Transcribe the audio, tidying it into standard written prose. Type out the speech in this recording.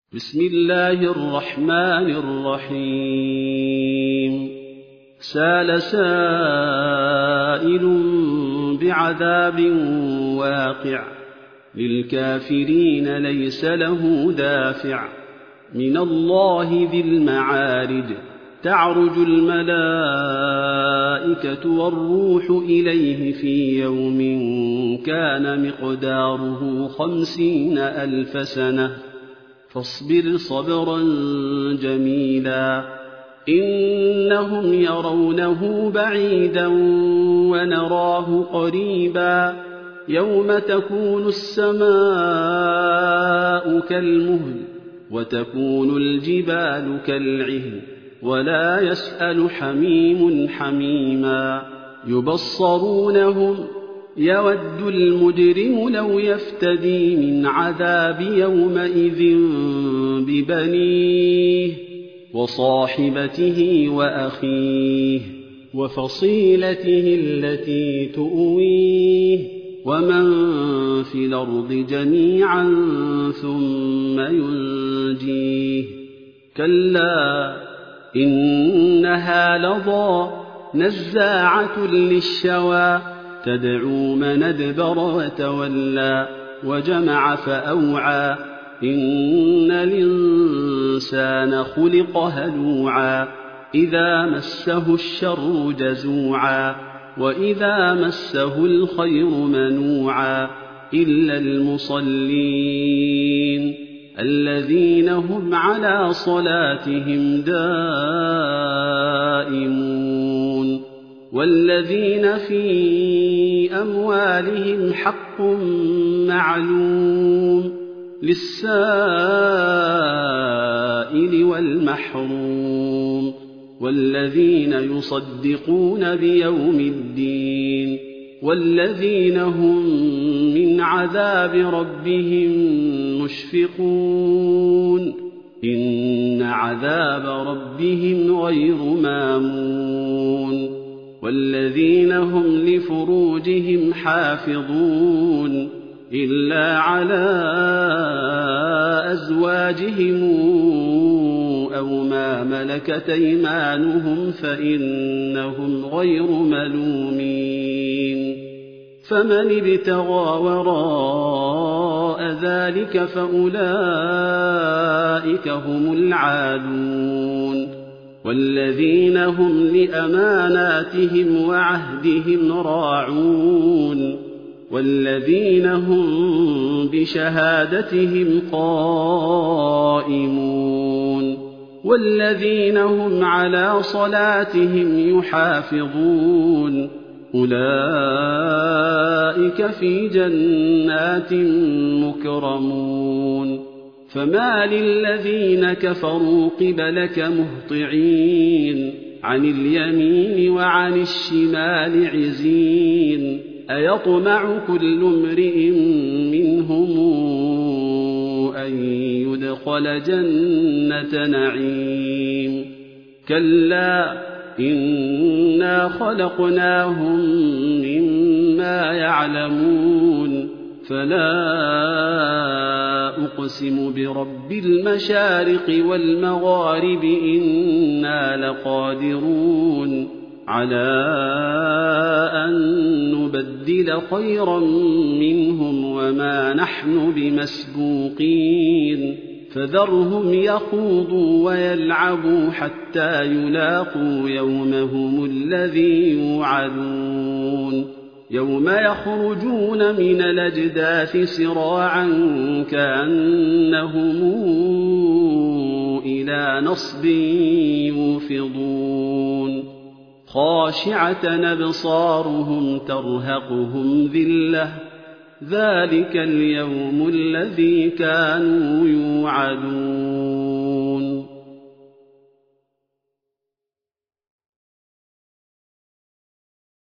بسم الله الرحمن الرحيم سال سائل بعذاب واقع للكافرين ليس له دافع من الله ذي المعارج تعرج الملائكة والروح إليه في يوم كان مقداره 50,000 سنة فاصبر صبرا جميلا إنهم يرونه بعيدا ونراه قريبا يوم تكون السماء كالمهل وتكون الجبال كالعهن ولا يسأل حميم حميما يبصرونهم يود المجرم لو يفتدي من عذاب يومئذ ببنيه وصاحبته وأخيه وفصيلته التي تؤويه ومن في الأرض جميعا ثم ينجيه كلا إنها لظى نزاعة للشوى تدعو من أدبر وتولى وجمع فأوعى إن الإنسان خلق هلوعا إذا مسه الشر جزوعا وإذا مسه الخير منوعا إلا المصلين الذين هم على صلاتهم دائمون والذين في أموالهم حق معلوم للسائل والمحروم والذين يصدقون بيوم الدين والذين هم من عذاب ربهم مشفقون إن عذاب ربهم غير مامون والذين هم لفروجهم حافظون إلا على أزواجهم أو ما ملكت أيمانهم فإنهم غير ملومين فمن ابتغى وراء ذلك فأولئك هم العادون والذين هم لأماناتهم وعهدهم راعون والذين هم بشهادتهم قائمون والذين هم على صلاتهم يحافظون أولئك في جنات مكرمون فما للذين كفروا قبلك مهطعين عن اليمين وعن الشمال عزين أيطمع كل امرئ منهم أن يدخل جنة نعيم كلا إنا خلقناهم مما يعلمون فلا أقسم برب المشارق والمغارب إنا لقادرون على أن نبدل خيرا منهم وما نحن بمسبوقين فذرهم يخوضوا ويلعبوا حتى يلاقوا يومهم الذي يوعدون يوم يخرجون من الأجداث سراعا كأنهم إلى نصب يوفضون خاشعة أبصارهم ترهقهم ذلة ذلك اليوم الذي كانوا يوعدون